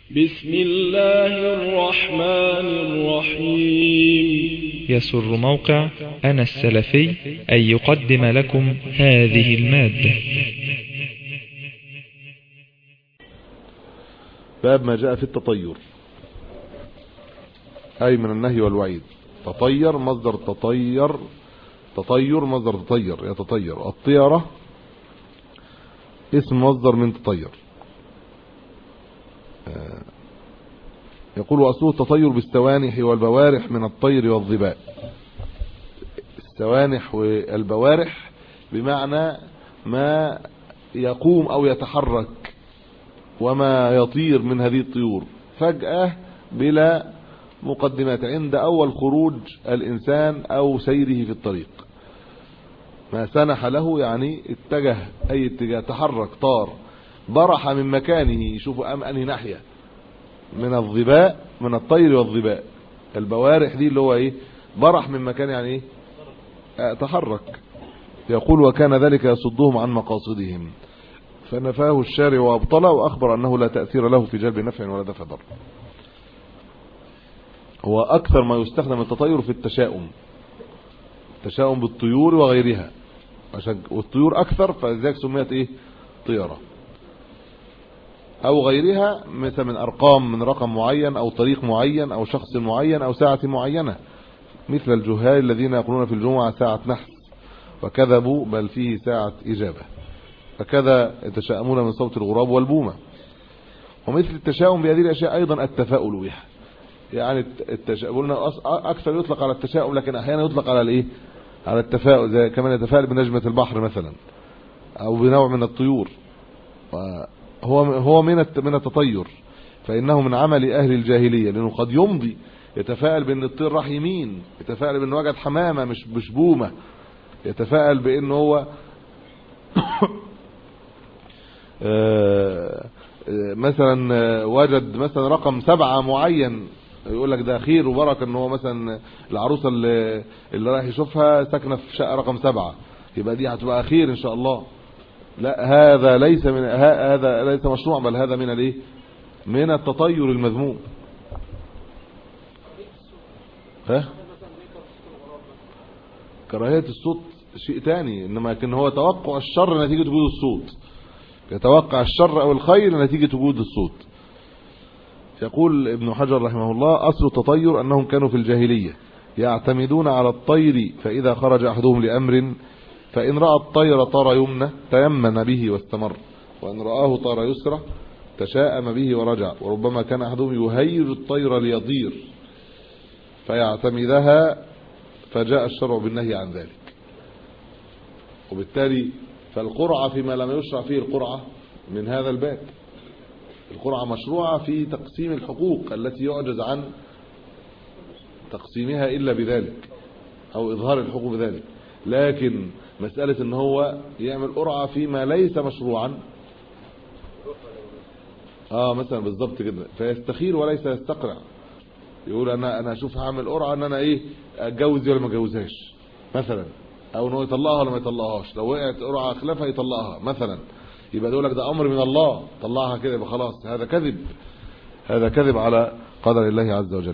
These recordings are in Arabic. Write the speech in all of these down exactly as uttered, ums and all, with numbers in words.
بسم الله الرحمن الرحيم. يسر موقع أنا السلفي أن يقدم لكم هذه المادة. باب ما جاء في التطير، أي من النهي والوعيد. تطير مصدر تطير، تطير مصدر تطير يتطير. الطيرة اسم مصدر من تطير. يقول أصله التطير بالسوانح والبوارح من الطير والظباء. السوانح والبوارح بمعنى ما يقوم أو يتحرك وما يطير من هذه الطيور فجأة بلا مقدمات عند أول خروج الإنسان أو سيره في الطريق. ما سنح له يعني اتجه أي اتجاه، تحرك، طار، برح من مكانه. يشوفوا أم أنهي ناحية من الظباء، من الطير والظباء. البوارح دي اللي هو ايه، برح من مكان يعني ايه، اه تحرك. يقول وكان ذلك يصدهم عن مقاصدهم فنفاه الشارع وابطله، واخبر انه لا تأثير له في جلب نفع ولا دفع ضر. هو اكثر ما يستخدم التطير في التشاؤم، التشاؤم بالطيور وغيرها، عشان والطيور اكثر فلذلك سميت ايه، طيرة او غيرها، مثل من ارقام، من رقم معين او طريق معين او شخص معين او ساعة معينة، مثل الجهال الذين يقولون في الجمعة ساعة نحس وكذبوا بل فيه ساعة اجابة، فكذا يتشاءمون من صوت الغراب والبومة. ومثل التشاؤم بهذه الاشياء ايضا التفاؤل بها، يعني التشاؤم اكثر يطلق على التشاؤم، لكن احيانا يطلق على الايه، على التفاؤل، زي كمان يتفاءل بنجمة البحر مثلا او بنوع من الطيور. هو هو من من التطير، فانه من عمل اهل الجاهليه، لانه قد يمضي يتفائل بان الطير راح يمين، يتفائل بانه وجد حمامه مش مش بومه، يتفائل بانه هو مثلا وجد مثلا رقم سبعة معين، يقول لك ده خير وبركه، ان هو مثلا العروسه اللي اللي رايح يشوفها ساكنه في شقه رقم سبعة، يبقى دي هتبقى خير ان شاء الله. لا، هذا ليس من هذا ليس مشروع، بل هذا من الايه، من التطير المذموم. ها، كراهية الصوت شيء ثاني، انما كان هو توقع الشر نتيجة وجود الصوت، يتوقع الشر او الخير نتيجة وجود الصوت. يقول ابن حجر رحمه الله اصل التطير انهم كانوا في الجاهلية يعتمدون على الطير، فاذا خرج احدهم لامر فإن رأى الطير طار يمنى تيمن به واستمر، وإن رآه طار يسرى تشاءم به ورجع، وربما كان أحدهم يهيج الطير ليطير فيعتمدها، فجاء الشرع بالنهي عن ذلك. وبالتالي فالقرعة فيما لم يشرع فيه القرعة من هذا الباب. القرعة مشروعة في تقسيم الحقوق التي يعجز عن تقسيمها إلا بذلك، أو إظهار الحقوق بذلك. لكن مسألة ان هو يعمل قرعة فيما ليس مشروعا، اه مثلا بالضبط كده، فيستخير وليس يستقرع، يقول انا انا اشوف هعمل قرعة ان انا ايه، اتجوز ولا ما اتجوزهاش مثلا، او انه يطلقها ولا ما يطلقهاش، لو وقعت قرعة خلافها يطلقها مثلا، يبقى يقول لك ده امر من الله، طلعها كده يبقى خلاص. هذا كذب، هذا كذب على قدر الله عز وجل.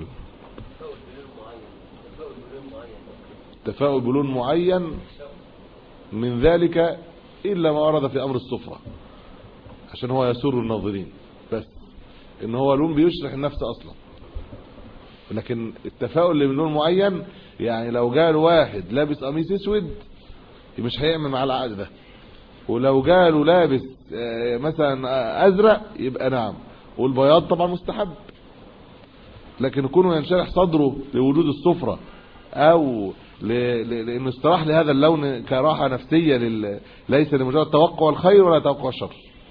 تفاؤل بلون معين من ذلك إلا ما ورد في أمر السفرة، عشان هو يسر الناظرين، بس إن هو لون بيشرح النفس أصلا. لكن التفاؤل اللي من لون معين، يعني لو جاله واحد لابس قميص اسود مش هيعمل مع العقد ده، ولو جاله لابس مثلا أزرق يبقى نعم، والبياض طبعا مستحب. لكن يكون ينشرح صدره لوجود السفرة، أو لانه استراح لهذا اللون كراحه نفسيه، لل... ليس لمجرد توقع الخير ولا توقع الشر.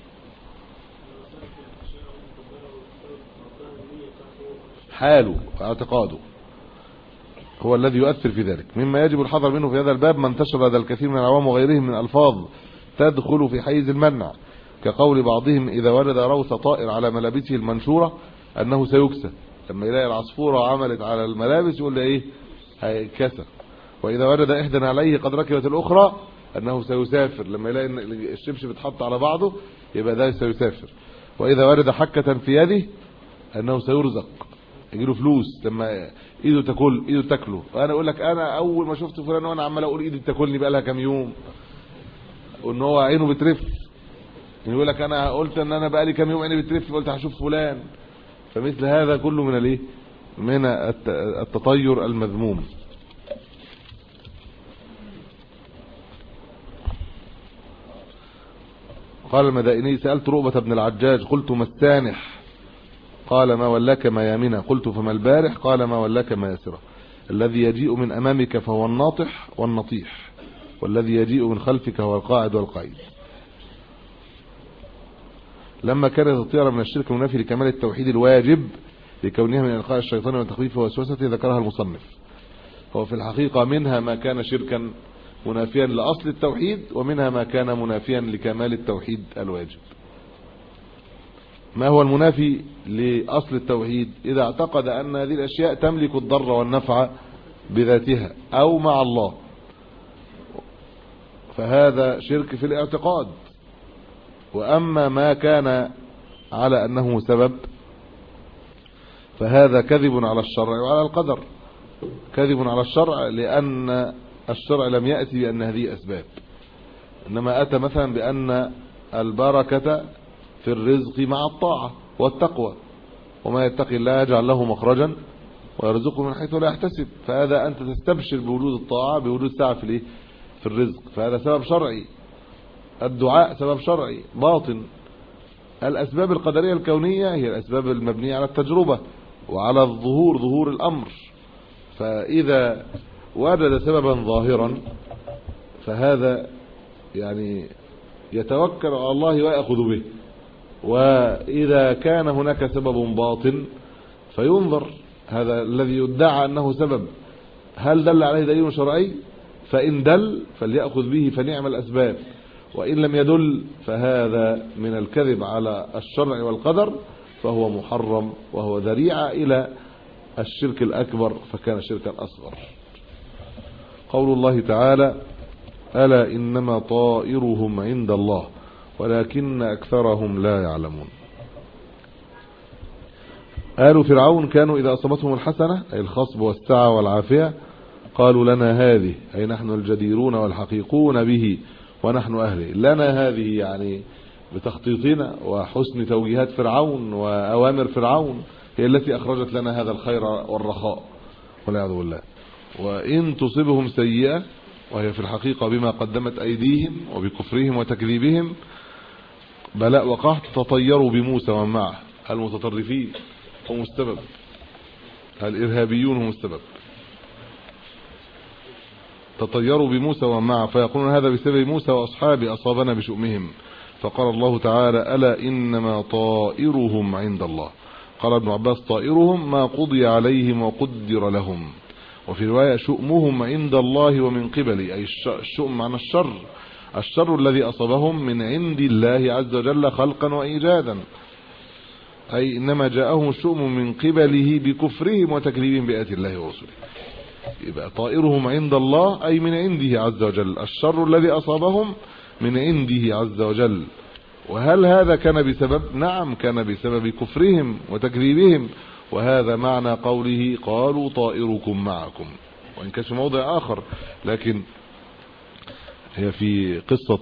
حاله اعتقاده هو الذي يؤثر في ذلك. مما يجب الحذر منه في هذا الباب ما انتشر هذا الكثير من العوام وغيرهم من الفاظ تدخل في حيز المنع، كقول بعضهم اذا ولد روث طائر على ملابسه المنشوره انه سيكسى، لما يلاقي العصفوره عملت على الملابس يقول له ايه، هيكسى. واذا وجد احدى عليه قد ركبت الاخرى انه سيسافر، لما يلاقي ان الشبشب اتحط على بعضه يبقى ده سيسافر. واذا ورد حكة في يده انه سيرزق، يجي له فلوس لما ايده تاكل ايده تاكله. وانا اقول لك انا اول ما شفت فلان وانا عمال اقول ايدي تاكلني بقى لها كام يوم، وان هو عينه بترف، يقول لك انا قلت ان انا بقى لي كام يوم عيني بترف قلت هشوف فلان. فمثل هذا كله من الايه من التطير المذموم. قال المدائني سألت رؤبة بن العجاج قلت ما السانح؟ قال ما ولاك ما يامنه. قلت فما البارح؟ قال ما ولاك ما يسره. الذي يجيء من امامك فهو الناطح والنطيح، والذي يجيء من خلفك هو القاعد والقعيد. لما كانت الطيرة من الشرك المنافي لكمال التوحيد الواجب لكونها من إلقاء الشيطان وتخويفه ووسوسته ذكرها المصنف. هو في الحقيقة منها ما كان شركا منافيا لأصل التوحيد، ومنها ما كان منافيا لكمال التوحيد الواجب. ما هو المنافي لأصل التوحيد؟ إذا اعتقد أن هذه الأشياء تملك الضر والنفع بذاتها أو مع الله، فهذا شرك في الاعتقاد. وأما ما كان على أنه سبب فهذا كذب على الشرع وعلى القدر. كذب على الشرع لأن الشرع لم يأتي بأن هذه أسباب، إنما أتى مثلا بأن البركة في الرزق مع الطاعة والتقوى، وما يتقي الله يجعل له مخرجا ويرزقه من حيث لا يحتسب. فهذا أنت تستبشر بوجود الطاعة بوجود سعة في الايه في الرزق، فهذا سبب شرعي. الدعاء سبب شرعي باطن. الأسباب القدرية الكونية هي الأسباب المبنية على التجربة وعلى الظهور ظهور الأمر. فإذا وجد سببا ظاهرا فهذا يعني يتوكل على الله ويأخذ به، وإذا كان هناك سبب باطن فينظر هذا الذي يدعى أنه سبب هل دل عليه دليل شرعي، فإن دل فليأخذ به فنعم الأسباب، وإن لم يدل فهذا من الكذب على الشرع والقدر، فهو محرم وهو ذريعة إلى الشرك الأكبر فكان شركا أصغر. قول الله تعالى ألا إنما طائرهم عند الله ولكن أكثرهم لا يعلمون. آل فرعون كانوا إذا أصابتهم الحسنة أي الخصب والسعة والعافية قالوا لنا هذه أي نحن الجديرون والحقيقون به ونحن أهله. لنا هذه يعني بتخطيطنا وحسن توجيهات فرعون وأوامر فرعون هي التي أخرجت لنا هذا الخير والرخاء والعياذ بالله. وإن تصبهم سيئة وهي في الحقيقة بما قدمت أيديهم وبكفرهم وتكذيبهم بلاء وقحط تطيروا بموسى ومعه. المتطرفين هم السبب، الإرهابيون هم السبب. تطيروا بموسى ومعه فيقولون هذا بسبب موسى وأصحابه أصابنا بشؤمهم. فقال الله تعالى ألا إنما طائرهم عند الله. قال ابن عباس طائرهم ما قضي عليهم وقدر لهم. وفي رواية شؤمهم عند الله ومن قبله أي الشؤم عن الشر، الشر الذي أصابهم من عند الله عز وجل خلقا وإيجادا، أي إنما جاءهم الشؤم من قبله بكفرهم وتكذيبهم بآيات الله ورسله. يبقى طائرهم عند الله أي من عنده عز وجل، الشر الذي أصابهم من عنده عز وجل. وهل هذا كان بسبب؟ نعم كان بسبب كفرهم وتكذيبهم، وهذا معنى قوله قالوا طائركم معكم، وإن كان في موضع آخر، لكن هي في قصة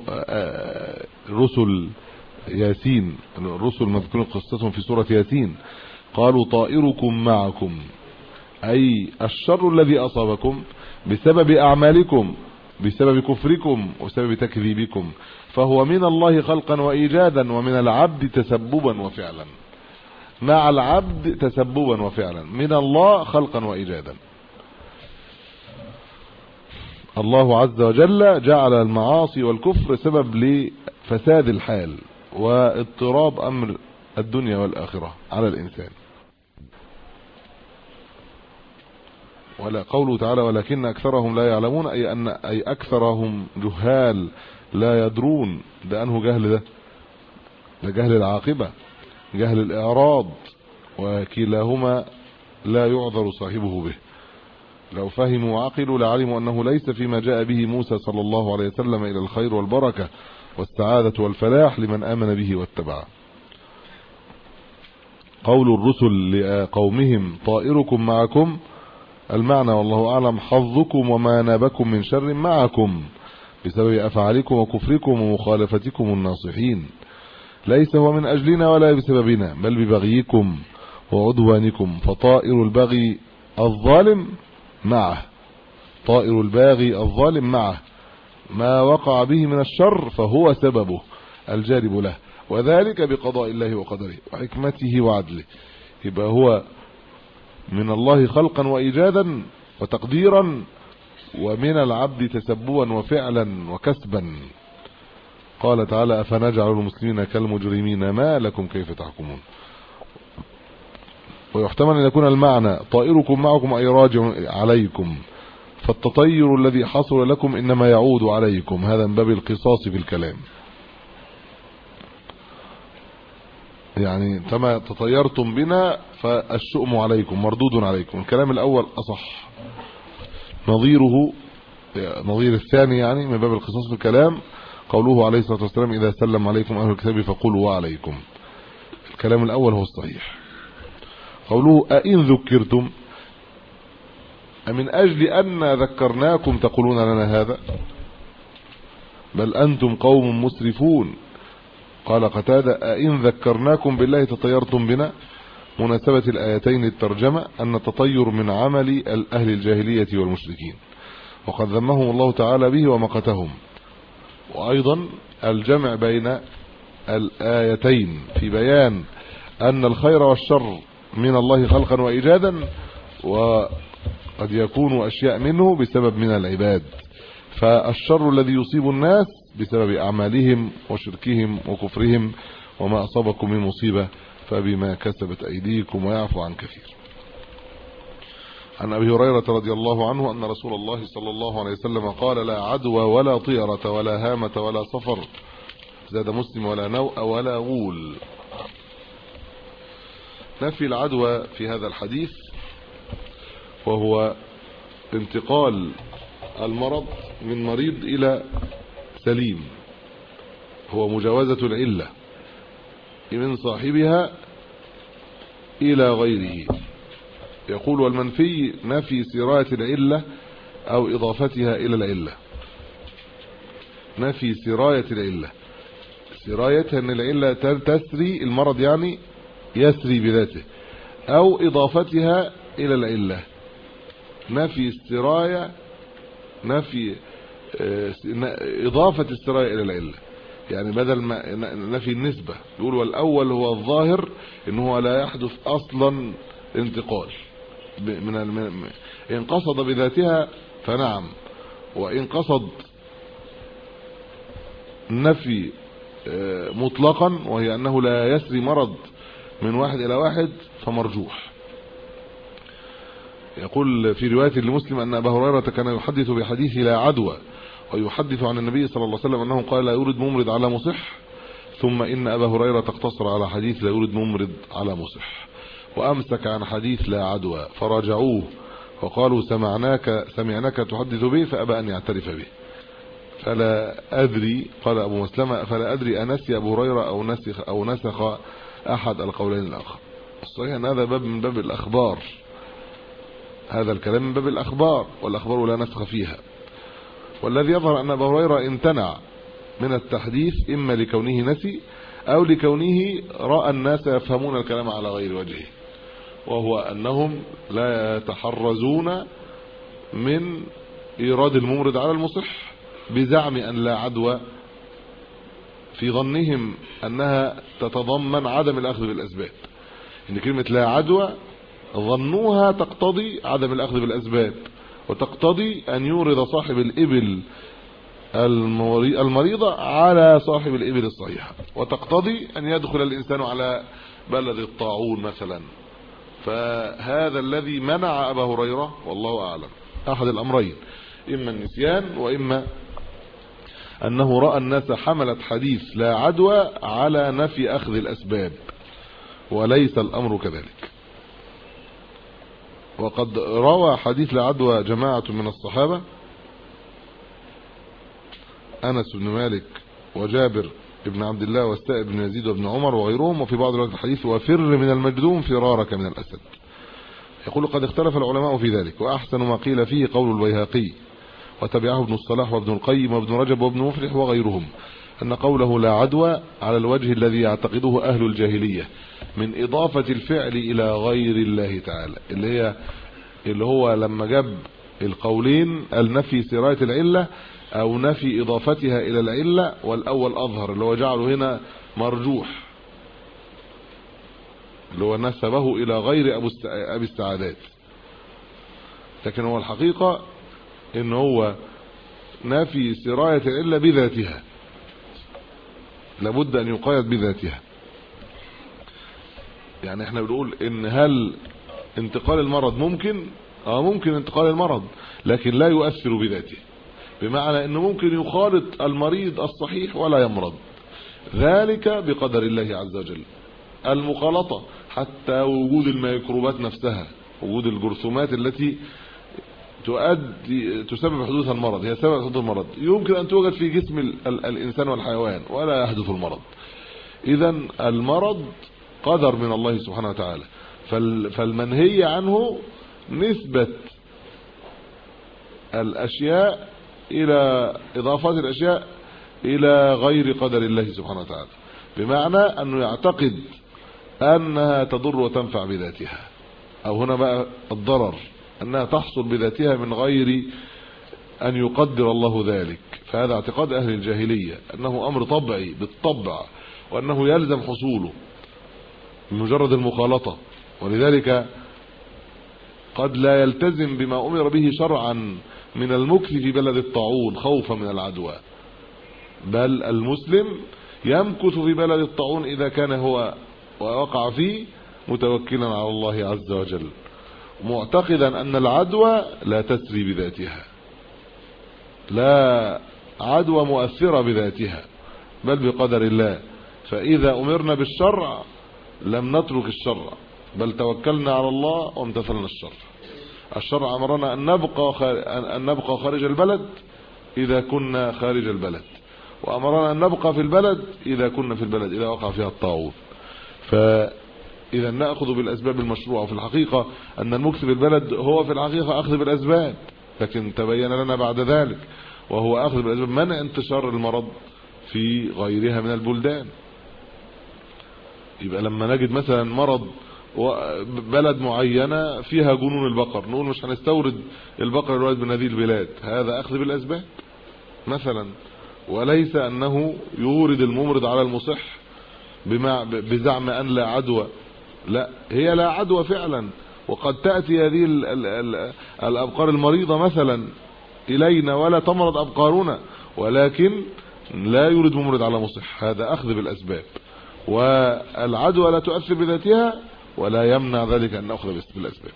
رسل ياسين، الرسل مذكورين قصتهم في سورة ياسين. قالوا طائركم معكم أي الشر الذي أصابكم بسبب أعمالكم بسبب كفركم وسبب تكذيبكم، فهو من الله خلقا وإيجادا ومن العبد تسببا وفعلا. مع العبد تسببا وفعلا، من الله خلقا وإيجادا. الله عز وجل جعل المعاصي والكفر سبب لفساد الحال واضطراب أمر الدنيا والآخرة على الإنسان. ولا قوله تعالى ولكن أكثرهم لا يعلمون أي أن أي أكثرهم جهال لا يدرون. ده أنه جهل، ده ده جهل العاقبة، جهل الإعراض، وكلاهما لا يعذر صاحبه به. لو فهموا وعقلوا لعلموا أنه ليس فيما جاء به موسى صلى الله عليه وسلم إلى الخير والبركة والسعادة والفلاح لمن آمن به واتبعه. قول الرسل لقومهم طائركم معكم، المعنى والله أعلم حظكم وما نابكم من شر معكم بسبب أفعالكم وكفركم ومخالفتكم الناصحين، ليس هو من أجلنا ولا بسببنا بل ببغيكم وعدوانكم، فطائر البغي الظالم معه، طائر الباغي الظالم معه ما وقع به من الشر فهو سببه الجالب له، وذلك بقضاء الله وقدره وحكمته وعدله. يبقى هو من الله خلقا وإيجادا وتقديرا، ومن العبد تسببا وفعلا وكسبا. قال تعالى أفنجعل المسلمين كالمجرمين ما لكم كيف تحكمون. ويحتمل أن يكون المعنى طائركم معكم أي راجع عليكم، فالتطير الذي حصل لكم إنما يعود عليكم، هذا من باب القصاص في الكلام، يعني كما تطيرتم بنا فالشؤم عليكم مردود عليكم. الكلام الأول أصح، نظيره نظير الثاني يعني من باب القصاص في الكلام قوله عليه الصلاة والسلام إذا سلم عليكم أهل الكتاب فقولوا وعليكم. الكلام الأول هو الصحيح. قوله أئن ذكرتم، أمن أجل أن ذكرناكم تقولون لنا هذا، بل أنتم قوم مسرفون. قال قتادة أئن ذكرناكم بالله تطيرتم بنا. مناسبة الآيتين الترجمة أن التطير من عمل أهل الجاهلية والمشركين، وقد ذمهم الله تعالى به ومقتهم. وأيضا الجمع بين الآيتين في بيان أن الخير والشر من الله خلقا وإيجادا، وقد يكون أشياء منه بسبب من العباد، فالشر الذي يصيب الناس بسبب أعمالهم وشركهم وكفرهم، وما أصابكم من مصيبة فبما كسبت أيديكم ويعفو عن كثير. عن أبي هريرة رضي الله عنه أن رسول الله صلى الله عليه وسلم قال لا عدوى ولا طيرة ولا هامة ولا صفر، زاد مسلم ولا نوء ولا غول. نفي العدوى في هذا الحديث وهو انتقال المرض من مريض إلى سليم، هو مجاوزة العلة من صاحبها إلى غيره. يقول والمنفي نفي سراية العلة أو إضافتها إلى العلة. نفي سراية العلة، سرايتها أن العلة تسري المرض يعني يسري بذاته، أو إضافتها إلى العلة. نفي السراية نفي إضافة السراية إلى العلة، يعني بدل ما نفي النسبة يقول والأول هو الظاهر إنه لا يحدث أصلا انتقال من الم... إن قصد بذاتها فنعم، وإن قصد نفي مطلقا وهي أنه لا يسري مرض من واحد إلى واحد فمرجوح. يقول في رواية لمسلم أن أبا هريرة كان يحدث بحديث لا عدوى، ويحدث عن النبي صلى الله عليه وسلم أنه قال لا يورد ممرض على مصح، ثم إن أبا هريرة اقتصر على حديث لا يورد ممرض على مصح، وأمسك عن حديث لا عدوى، فراجعوه وقالوا سمعناك سمعناك تحدث به فأبى أن يعترف به. فلا أدري، قال أبو مسلمة فلا أدري أنسي أبو هريرة أو نسخ أو نسخ أحد القولين الآخر. الصحيح أن هذا باب من باب الأخبار، هذا الكلام من باب الأخبار، والأخبار لا نسخ فيها. والذي يظهر أن أبا هريرة امتنع من التحديث إما لكونه نسي أو لكونه رأى الناس يفهمون الكلام على غير وجهه، وهو أنهم لا يتحرزون من إيراد الممرض على المصح بزعم أن لا عدوى، في ظنهم أنها تتضمن عدم الأخذ بالأسباب. إن كلمة لا عدوى ظنوها تقتضي عدم الأخذ بالأسباب، وتقتضي أن يورد صاحب الإبل المريضة على صاحب الإبل الصحيحة، وتقتضي أن يدخل الإنسان على بلد الطاعون مثلا. فهذا الذي منع أبا هريرة والله أعلم أحد الأمرين، إما النسيان وإما أنه رأى الناس حملت حديث لا عدوى على نفي أخذ الأسباب، وليس الأمر كذلك. وقد روى حديث لا عدوى جماعة من الصحابة، أنس بن مالك وجابر ابن عبد الله والسائب بن يزيد وابن عمر وغيرهم. وفي بعض روايات الحديث وفر من المجذوم فرارك من الأسد. يقول قد اختلف العلماء في ذلك، وأحسن ما قيل فيه قول البيهقي وتبعه ابن الصلاح وابن القيم وابن رجب وابن مفلح وغيرهم، أن قوله لا عدوى على الوجه الذي يعتقده أهل الجاهلية من إضافة الفعل إلى غير الله تعالى، اللي هي اللي هو لما جاب القولين النفي سراية العلة أو نفي إضافتها إلى العلة، والأول أظهر اللي هو جعله هنا مرجوح، اللي هو نسبه إلى غير أبي السعادات، لكن هو الحقيقة إن هو نفي سراية العلة بذاتها، لابد أن يقيد بذاتها. يعني احنا بنقول إن هل انتقال المرض ممكن؟ اه ممكن انتقال المرض، لكن لا يؤثر بذاته، بمعنى انه ممكن يخالط المريض الصحيح ولا يمرض، ذلك بقدر الله عز وجل. المخالطة حتى وجود الميكروبات نفسها، وجود الجرثومات التي تؤدي تسبب حدوث المرض، هي سبب حدوث المرض، يمكن ان توجد في جسم ال ال الانسان والحيوان ولا يحدث المرض. اذا المرض قدر من الله سبحانه وتعالى، فالمنهي عنه نسبة الاشياء الى اضافات الاشياء الى غير قدر الله سبحانه وتعالى، بمعنى انه يعتقد انها تضر وتنفع بذاتها، او هنا بقى الضرر انها تحصل بذاتها من غير ان يقدر الله ذلك. فهذا اعتقاد اهل الجاهلية انه امر طبيعي بالطبع، وانه يلزم حصوله بمجرد المخالطة، ولذلك قد لا يلتزم بما امر به شرعا من المكث في بلد الطاعون خوفا من العدوى، بل المسلم يمكث في بلد الطاعون اذا كان هو ووقع فيه متوكلا على الله عز وجل، معتقدا ان العدوى لا تسري بذاتها، لا عدوى مؤثرة بذاتها بل بقدر الله. فاذا امرنا بالشرع لم نترك الشرع، بل توكلنا على الله وامتثلنا الشرع. الشرع امرنا ان نبقى ان نبقى خارج البلد اذا كنا خارج البلد، وامرنا ان نبقى في البلد اذا كنا في البلد اذا وقع فيها الطاعون. فاذا ناخذ بالاسباب المشروعه، في الحقيقه ان المكث في البلد هو في الحقيقه اخذ بالاسباب، لكن تبين لنا بعد ذلك وهو اخذ بالاسباب منع انتشار المرض في غيرها من البلدان. يبقى لما نجد مثلا مرض بلد معينة فيها جنون البقر، نقول مش هنستورد البقر الوارد من هذه البلاد، هذا اخذ بالاسباب مثلا، وليس انه يورد الممرض على المصح بما بزعم ان لا عدوى. لا، هي لا عدوى فعلا، وقد تأتي هذه ال ال ال الابقار المريضة مثلا الينا ولا تمرض ابقارنا، ولكن لا يورد ممرض على مصح، هذا اخذ بالاسباب. والعدوى لا تؤثر بذاتها ولا يمنع ذلك ان ناخذ بالاسباب.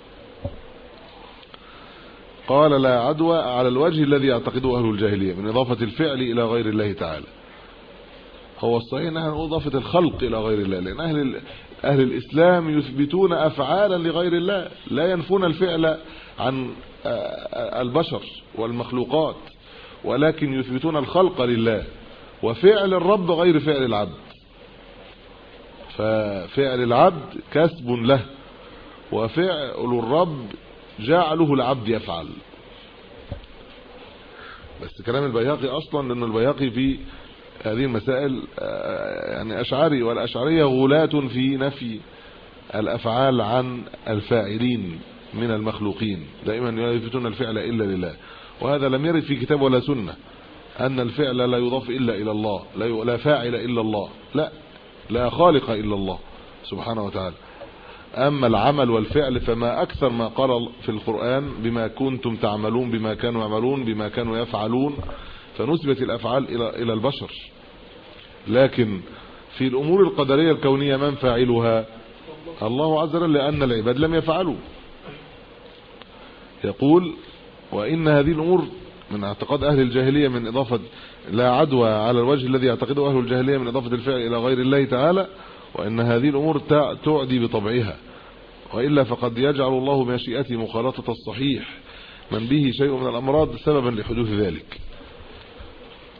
قال لا عدوى على الوجه الذي يعتقده اهل الجاهليه من اضافه الفعل الى غير الله تعالى. هو الصحيح انها اضافه الخلق الى غير الله، لان اهل اهل الاسلام يثبتون افعالا لغير الله، لا ينفون الفعل عن البشر والمخلوقات، ولكن يثبتون الخلق لله، وفعل الرب غير فعل العبد. ففعل العبد كسب له، وفعل الرب جعله العبد يفعل. بس كلام البيهقي اصلا، لان البيهقي في هذه المسائل يعني اشعري، والاشعريه غلاة في نفي الافعال عن الفاعلين من المخلوقين، دائما يثبتون الفعل الا لله، وهذا لم يرد في كتاب ولا سنه ان الفعل لا يضاف الا الى الله، لا فاعل الا الله، لا لا خالق الا الله سبحانه وتعالى. اما العمل والفعل فما اكثر ما قال في القرآن بما كنتم تعملون، بما كانوا يعملون، بما كانوا يفعلون، فنسبت الافعال الى الى البشر. لكن في الامور القدريه الكونيه من فاعلها؟ الله عز وجل، لان العباد لم يفعلوا. يقول وان هذه الامور من اعتقاد اهل الجاهليه من اضافه لا عدوى على الوجه الذي يعتقده اهل الجاهليه من اضافه الفعل الى غير الله تعالى، وان هذه الامور تعدي بطبعها، والا فقد يجعل الله بمشيئته مخالطه الصحيح من به شيء من الامراض سببا لحدوث ذلك.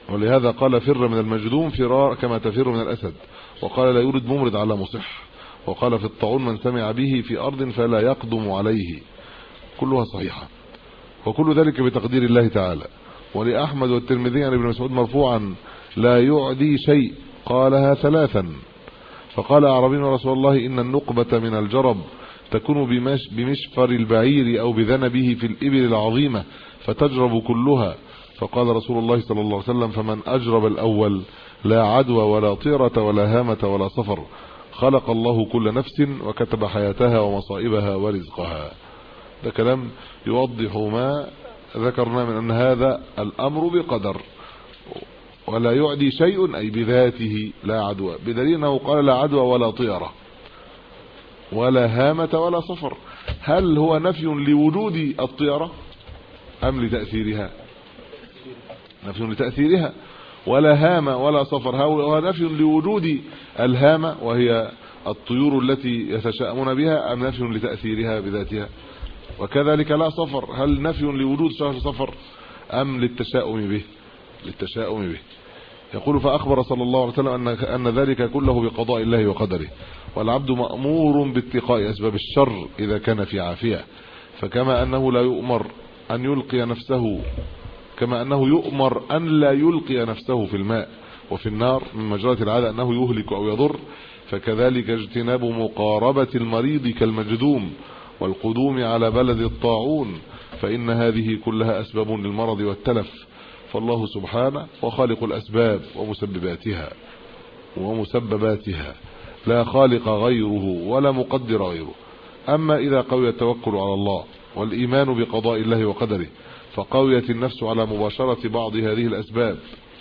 ولهذا قال فر من المجذوم فرار كما تفر من الأسد، وقال لا يورد ممرض على مصح، وقال في الطاعون من سمع به في أرض فلا يقدم عليه. كلها صحيحة، وكل ذلك بتقدير الله تعالى. ولأحمد والترمذي عن ابن مسعود مرفوعا لا يعدي شيء قالها ثلاثا. فقال أعرابي يا رسول الله إن النقبة من الجرب تكون بمش بمشفر البعير أو بذنبه في الإبل العظيمة فتجرب كلها. فقال رسول الله صلى الله عليه وسلم فمن أجرب الأول لا عدوى ولا طيرة ولا هامة ولا صفر. خلق الله كل نفس وكتب حياتها ومصائبها ورزقها. ده كلام يوضح ما ذكرنا من أن هذا الأمر بقدر. ولا يعدي شيء أي بذاته لا عدوى، بدليل أنه قال لا عدوى ولا طيرة ولا هامة ولا صفر. هل هو نفي لوجود الطيرة أم لتأثيرها؟ نفي لتأثيرها. ولا هامة ولا صفر هو نفي لوجود الهامة وهي الطيور التي يتشاءمون بها أم نفي لتأثيرها بذاتها؟ وكذلك لا صفر، هل نفي لوجود شهر صفر أم للتشاؤم به؟ للتشاؤم به. يقول فأخبر صلى الله عليه وسلم أن, أن ذلك كله بقضاء الله وقدره، والعبد مأمور باتقاء أسباب الشر إذا كان في عافية. فكما أنه لا يؤمر أن يلقي نفسه كما أنه يؤمر أن لا يلقي نفسه في الماء وفي النار من مجرات العادة أنه يهلك أو يضر، فكذلك اجتناب مقاربة المريض كالمجذوم والقدوم على بلد الطاعون، فإن هذه كلها أسباب للمرض والتلف. فالله سبحانه وخالق الأسباب ومسبباتها ومسبباتها لا خالق غيره ولا مقدر غيره. أما إذا قوي التوكل على الله والإيمان بقضاء الله وقدره فقويت النفس على مباشرة بعض هذه الأسباب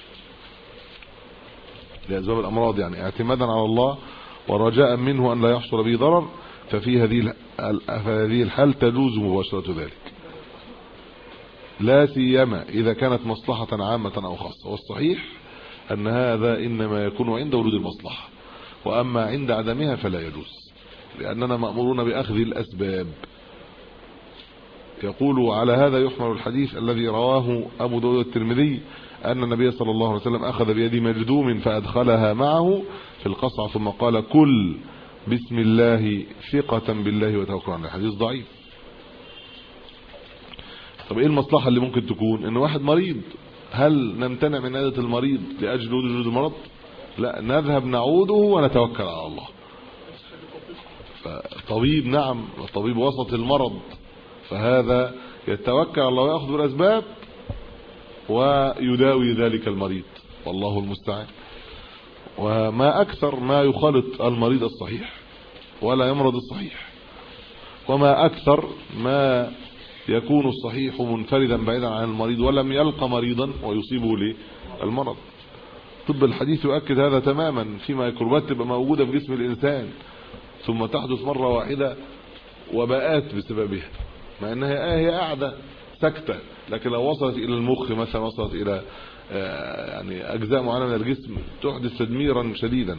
لأسباب الأمراض، يعني اعتمادا على الله ورجاء منه أن لا يحصل به ضرر، ففي هذه هذه الحال تجوز مباشرة ذلك، لا سيما إذا كانت مصلحة عامة أو خاصة. والصحيح أن هذا إنما يكون عند ورود المصلحة، وأما عند عدمها فلا يجوز، لأننا مأمورون بأخذ الأسباب. يقول على هذا يحمل الحديث الذي رواه أبو داود الترمذي أن النبي صلى الله عليه وسلم أخذ بيد مجذوم فأدخلها معه في القصع ثم قال كل بسم الله ثقة بالله وتوكل على. الحديث ضعيف. طب ايه المصلحة اللي ممكن تكون؟ ان واحد مريض، هل نمتنع من عيادة المريض لأجل وجود المرض؟ لا، نذهب نعوده ونتوكل على الله. فطبيب نعم، الطبيب وسط المرض، فهذا يتوكل على الله ويأخذ بالأسباب ويداوي ذلك المريض، والله المستعان. وما أكثر ما يخالط المريض الصحيح ولا يمرض الصحيح، وما أكثر ما يكون الصحيح منفردا بعيدا عن المريض ولم يلقى مريضا ويصيبه للمرض. طب الحديث يؤكد هذا تماما. في ميكروبات تبقى موجودة في جسم الإنسان ثم تحدث مرة واحدة وباءات بسببها، مع انها هي قاعدة سكتة، لكن لو وصلت الى المخ مثلا، وصلت الى يعني اجزاء معينة من الجسم تحدث تدميرا شديدا.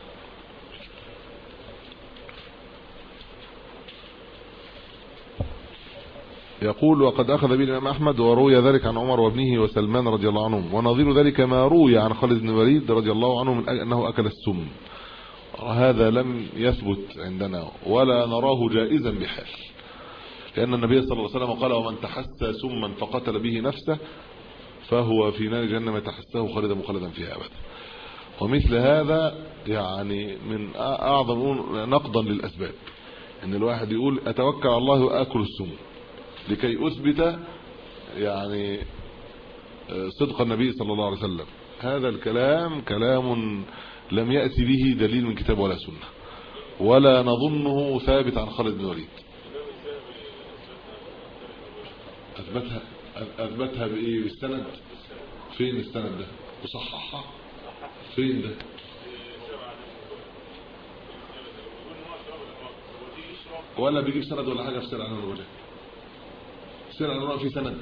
يقول وقد أخذ به الإمام أحمد وروي ذلك عن عمر وابنه وسلمان رضي الله عنهم، ونظير ذلك ما روي عن خالد بن الوليد رضي الله عنه من أنه أكل السم. هذا لم يثبت عندنا ولا نراه جائزا بحال، لأن النبي صلى الله عليه وسلم قال ومن تحسى سما فقتل به نفسه فهو في نار جهنم تحساه خالدا مخلدا فيها أبدا. ومثل هذا يعني من أعظم نقضا للأسباب، ان الواحد يقول أتوكل على الله وآكل السم لكي أثبت يعني صدق النبي صلى الله عليه وسلم. هذا الكلام كلام لم يأتي به دليل من كتاب ولا سنة، ولا نظنه ثابت عن خالد بن الوليد. أثبتها أثبتها بإيه؟ بالسند. فين السند ده؟ وصححها فين ده؟ ولا بيجيب سند ولا حاجة في سنة عنه الوجه. سنة عنه في سند.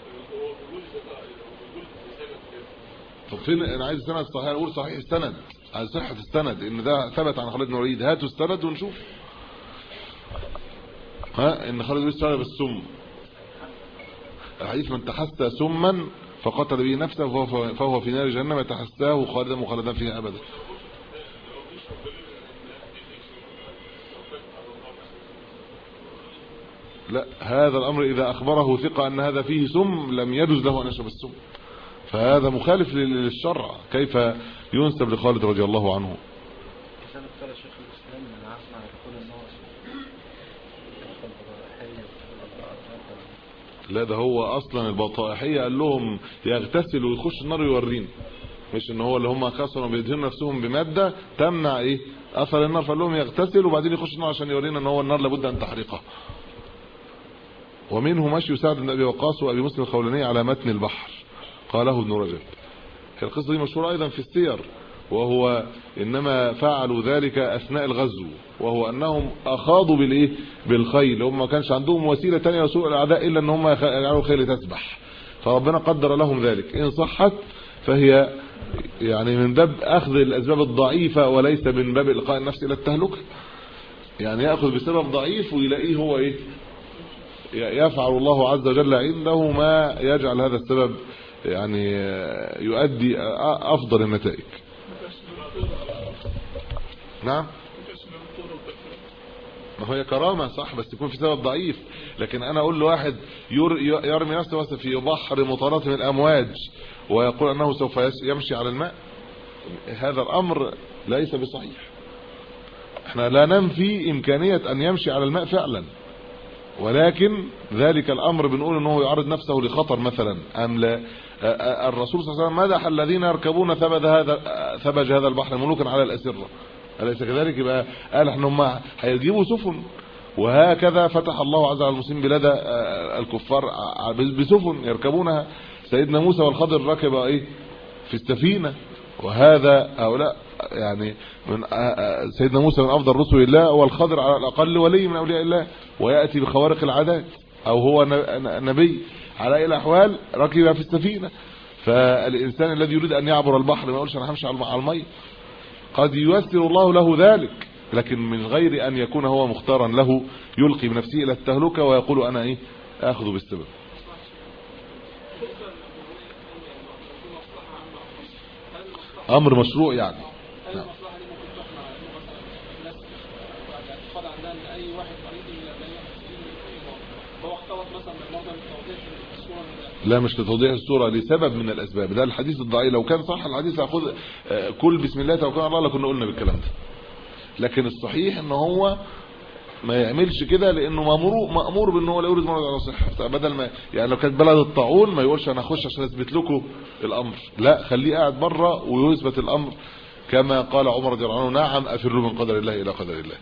طب فين؟ أنا عايز سند صحيح، أقول صحيح السند، عايز صحة السند إن ده ثبت عن خالد بن الوليد. هاتوا السند ونشوف. ها إن خالد بن الوليد شرب السم. الحديث من تحسى سما فقتل به نفسه فهو في نار جهنم يتحساه خالدا مخلدا فيها ابدا. لا، هذا الامر اذا اخبره ثقة ان هذا فيه سم لم يجوز له ان يشرب السم، فهذا مخالف للشرع. كيف ينسب لخالد رضي الله عنه؟ لا، ده هو اصلا البطائحية قال لهم يغتسل ويخش النار يورين، مش ان هو اللي هم كسروا بيدهنوا نفسهم بمادة تمنع ايه اثر النار، فقال لهم يغتسل وبعدين يخش النار عشان يورينا ان هو النار لابد ان تحرقه. ومنه مشي سعد بن ابي وقاص وابي مسلم الخولاني على متن البحر قاله ابن رجب. القصة دي مشهورة ايضا في السير، وهو انما فعلوا ذلك اثناء الغزو، وهو انهم اخاضوا بالايه بالخيل، هم ما كانش عندهم وسيله ثانيه لسوء الاعداء الا ان هم يجعلوا الخيل تسبح، فربنا قدر لهم ذلك. ان صحت فهي يعني من باب اخذ الاسباب الضعيفه وليس من باب القاء النفس الى التهلكه، يعني ياخذ بسبب ضعيف ويلاقيه هو ايه يفعل الله عز وجل عنده ما يجعل هذا السبب يعني يؤدي افضل النتائج. نعم، ما هي كرامة صح، بس يكون في سبب ضعيف. لكن انا اقول لواحد يرمي نفسه في بحر متلاطم الامواج ويقول انه سوف يمشي على الماء، هذا الامر ليس بصحيح. احنا لا ننفي امكانية ان يمشي على الماء فعلا، ولكن ذلك الامر بنقول انه يعرض نفسه لخطر مثلا ام لا. الرسول صلى الله عليه وسلم مدح الذين يركبون ثبج هذا ثبج هذا البحر ملوكا على الاسره، أليس كذلك؟ يبقى قال احنا هم هيجيبوا سفن، وهكذا فتح الله عز وجل على المسلمين بلاد الكفار بسفن يركبونها. سيدنا موسى والخضر ركبوا ايه في السفينه، وهذا هؤلاء يعني من سيدنا موسى من افضل رسل الله، والخضر على الاقل ولي من اولياء الله، وياتي بخوارق العادات، او هو نبي. على اي الاحوال ركب في السفينه. فالانسان الذي يريد ان يعبر البحر ما يقولش انا همشي على المي، قد ييسر الله له ذلك، لكن من غير ان يكون هو مختارا له يلقي بنفسه الى التهلكه ويقول انا ايه اخذ بالسبب. امر مشروع يعني. نعم. لا، مش لتوضيح الصورة، لسبب من الاسباب. ده الحديث الضعيف، لو كان صح الحديث هاخذ كل بسم الله توكلنا على الله لكنا قلنا بالكلام ده. لكن الصحيح ان هو ما يعملش كده، لانه مامور مامور بان هو لا يريد مرض على صحه. بدل ما يعني لو كانت بلد الطاعون ما يقولش انا اخش عشان اثبت لكم الامر، لا، خليه قاعد بره ويثبت الامر كما قال عمر رضي الله عنه نعم افروا من قدر الله الى قدر الله.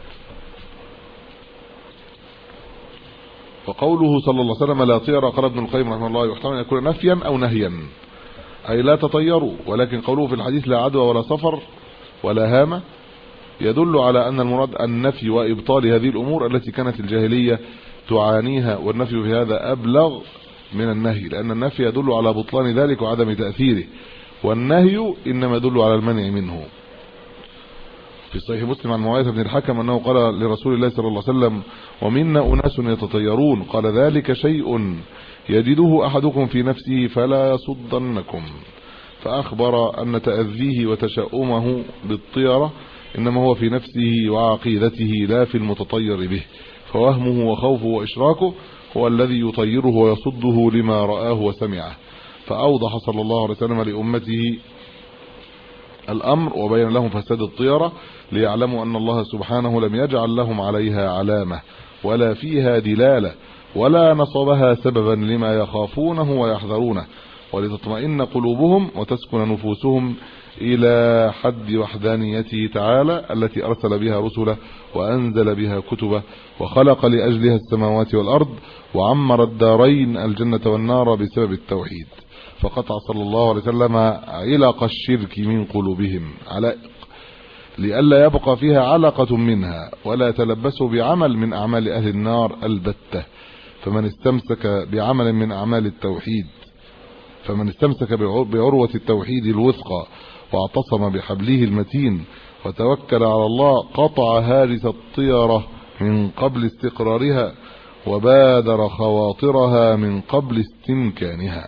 وقوله صلى الله عليه وسلم لا طير، قال ابن القيم رحمه الله يحتمل ان يكون نفيا او نهيا، اي لا تطيروا. ولكن قوله في الحديث لا عدوى ولا سفر ولا هامه يدل على ان المراد النفي وابطال هذه الامور التي كانت الجاهليه تعانيها، والنفي في هذا ابلغ من النهي، لان النفي يدل على بطلان ذلك وعدم تاثيره، والنهي انما يدل على المنع منه. في صحيح مسلم عن معاويه بن الحكم انه قال لرسول الله صلى الله عليه وسلم ومنا اناس يتطيرون، قال ذلك شيء يجده احدكم في نفسه فلا يصدنكم، فاخبر ان تاذيه وتشاؤمه بالطيره انما هو في نفسه وعقيدته لا في المتطير به، فوهمه وخوفه واشراكه هو الذي يطيره ويصده لما رآه وسمعه. فاوضح صلى الله عليه وسلم لامته الامر وبين لهم فساد الطيره ليعلموا ان الله سبحانه لم يجعل لهم عليها علامه ولا فيها دلاله ولا نصبها سببا لما يخافونه ويحذرونه، ولتطمئن قلوبهم وتسكن نفوسهم الى حد وحدانيته تعالى التي ارسل بها رسله وانزل بها كتبه وخلق لاجلها السماوات والارض وعمر الدارين الجنه والنار بسبب التوحيد. فقطع صلى الله عليه وسلم علق الشرك من قلوبهم علائق لئلا يبقى فيها علقة منها ولا يتلبسوا بعمل من اعمال اهل النار البتة. فمن استمسك بعمل من اعمال التوحيد فمن استمسك بعروة التوحيد الوثقى واعتصم بحبله المتين وتوكل على الله قطع هارس الطيرة من قبل استقرارها وبادر خواطرها من قبل استمكانها،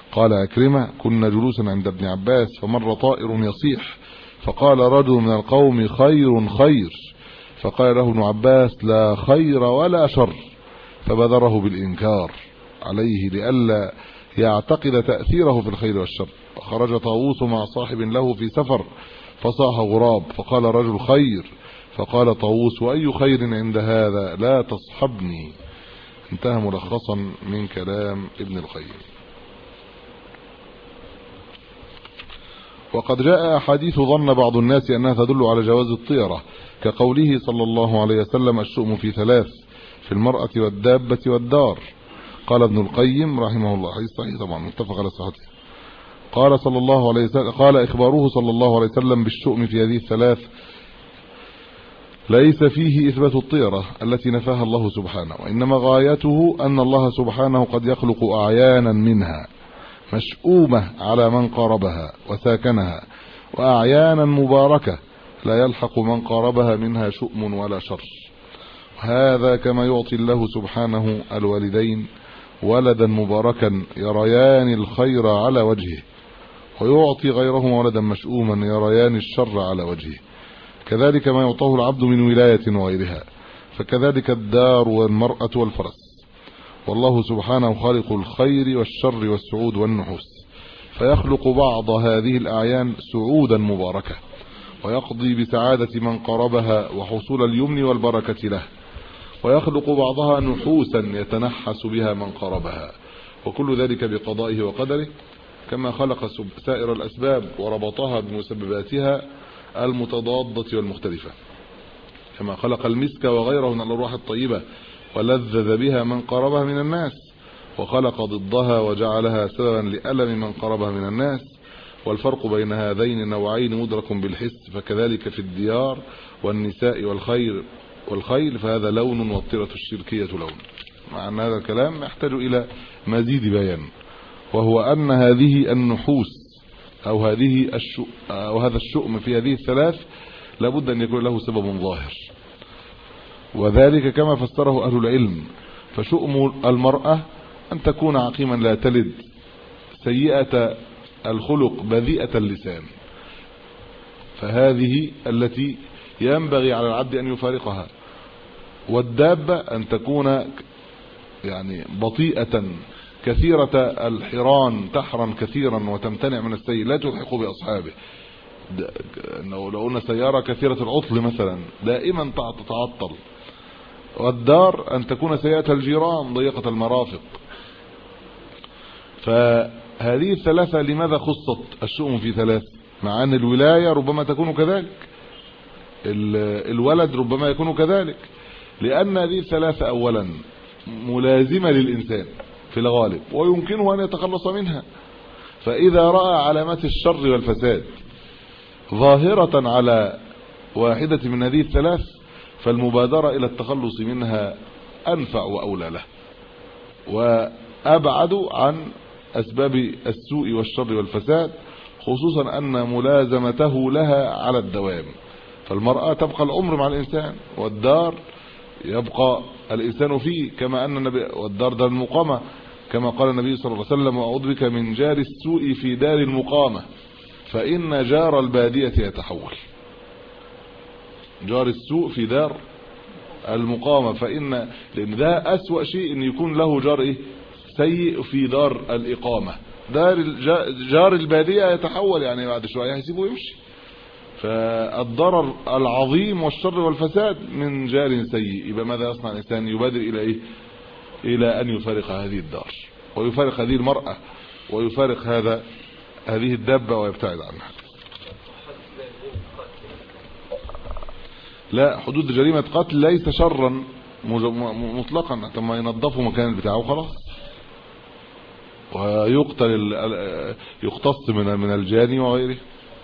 قال عكرمة: كنا جلوسا عند ابن عباس فمر طائر يصيح، فقال رجل من القوم: خير خير. فقال له ابن عباس: لا خير ولا شر، فبادره بالإنكار عليه لئلا يعتقد تأثيره في الخير والشر. فخرج طاووس مع صاحب له في سفر فصاح غراب، فقال رجل: خير. فقال طاووس: وأي خير عند هذا؟ لا تصحبني. انتهى ملخصا من كلام ابن القيم. وقد جاء أحاديث ظن بعض الناس أنها تدل على جواز الطيرة، كقوله صلى الله عليه وسلم: الشؤم في ثلاث، في المرأة والدابة والدار. قال ابن القيم رحمه الله: حديث صحيح طبعا متفق على صحته. قال صلى الله عليه وسلم قال إخباره صلى الله عليه وسلم بالشؤم في هذه الثلاث ليس فيه إثبات الطيرة التي نفاها الله سبحانه، وإنما غايته أن الله سبحانه قد يخلق أعيانا منها مشؤومة على من قاربها وساكنها، وأعيانا مباركة لا يلحق من قاربها منها شؤم ولا شر. هذا كما يعطي الله سبحانه الوالدين ولدا مباركا يريان الخير على وجهه، ويعطي غيرهما ولدا مشؤوما يريان الشر على وجهه، كذلك ما يعطاه العبد من ولاية وغيرها، فكذلك الدار والمرأة والفرس. والله سبحانه خالق الخير والشر والسعود والنحوس، فيخلق بعض هذه الأعيان سعودا مباركة، ويقضي بسعادة من قربها وحصول اليمن والبركة له، ويخلق بعضها نحوسا يتنحس بها من قربها، وكل ذلك بقضائه وقدره، كما خلق سائر الأسباب وربطها بمسبباتها المتضادة والمختلفة، كما خلق المسك وغيره من الأرواح الطيبة ولذذ بها من قربها من الناس، وخلق ضدها وجعلها سببا لألم من قربها من الناس. والفرق بين هذين النوعين مدرك بالحس، فكذلك في الديار والنساء والخير والخيل، فهذا لون والطيرة الشركية لون. مع أن هذا الكلام يحتاج إلى مزيد بيان، وهو أن هذه النحوس أو هذه الشؤم أو هذا الشؤم في هذه الثلاث لابد أن يكون له سبب ظاهر، وذلك كما فسره أهل العلم. فشؤم المرأة أن تكون عقيما لا تلد، سيئة الخلق بذيئة اللسان، فهذه التي ينبغي على العبد أن يفارقها. والدابة أن تكون يعني بطيئة كثيرة الحران، تحرن كثيرا وتمتنع من السير، لا تلحق بأصحابه. لو قلنا سيارة كثيرة العطل مثلا دائما تتعطل. والدار أن تكون سيئة الجيران ضيقة المرافق. فهذه الثلاثة لماذا خصت الشؤم في ثلاث؟ مع أن الولاية ربما تكون كذلك، الولد ربما يكون كذلك، لأن هذه الثلاثة أولا ملازمة للإنسان في الغالب ويمكنه أن يتخلص منها. فإذا رأى علامات الشر والفساد ظاهرة على واحدة من هذه الثلاث فالمبادرة إلى التخلص منها أنفع وأولى له، وأبعد عن أسباب السوء والشر والفساد، خصوصا أن ملازمته لها على الدوام. فالمرأة تبقى العمر مع الإنسان، والدار يبقى الإنسان فيه، كما أن النبي والدار دار المقامة، كما قال النبي صلى الله عليه وسلم: وأعوذ بك من جار السوء في دار المقامة، فإن جار البادية يتحول. جار السوء في دار المقامة، فإن لأن ده أسوأ شيء أن يكون له جار إيه؟ سيء في دار الإقامة. دار جار البادية يتحول، يعني بعد شوية هيسيبه يمشي. فالضرر العظيم والشر والفساد من جار سيء. يبقى ماذا يصنع الإنسان؟ يبادر إلى إيه؟ إلى أن يفارق هذه الدار، ويفارق هذه المرأة، ويفارق هذا هذه الدابة، ويبتعد عنها. لا، حدود جريمة قتل ليس شرا مطلقا، ثم ينظفوا مكان بتاعه وخلاص، ويقتل يقتص من من الجاني وغيره.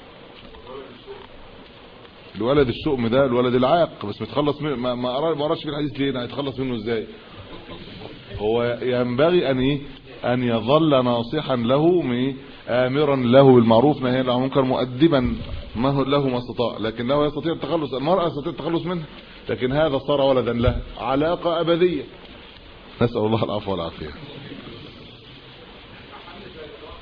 الولد الشؤم ده الولد العاق، بس متخلص من ما ما قراش في الحديث ليه هيتخلص منه ازاي؟ هو ينبغي ان ايه ان يظل ناصحا له، آمرا له بالمعروف نهيا عن المنكر، مؤدبا ما له ما استطاع، لكن له يستطيع التخلص. المرأة تستطيع التخلص منه، لكن هذا صار ولدا له، علاقة أبدية. نسأل الله العفو والعافية.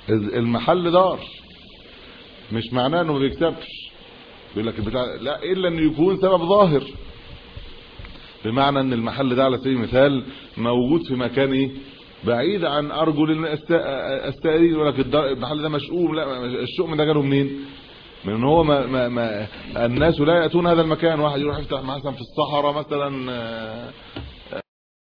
المحل دار، مش معناه انه ما بيكسبش. بيقول لك البتاع لا الا انه يكون سبب ظاهر، بمعنى ان المحل ده على سبيل المثال موجود في مكان ايه بعيد عن ارجل السائرين، يقول لك المحل ده مشؤوم. لا، الشؤم ده جاله منين؟ من ان هو ما ما ما الناس لا ياتون هذا المكان. واحد يروح يفتح مثلا في الصحراء مثلا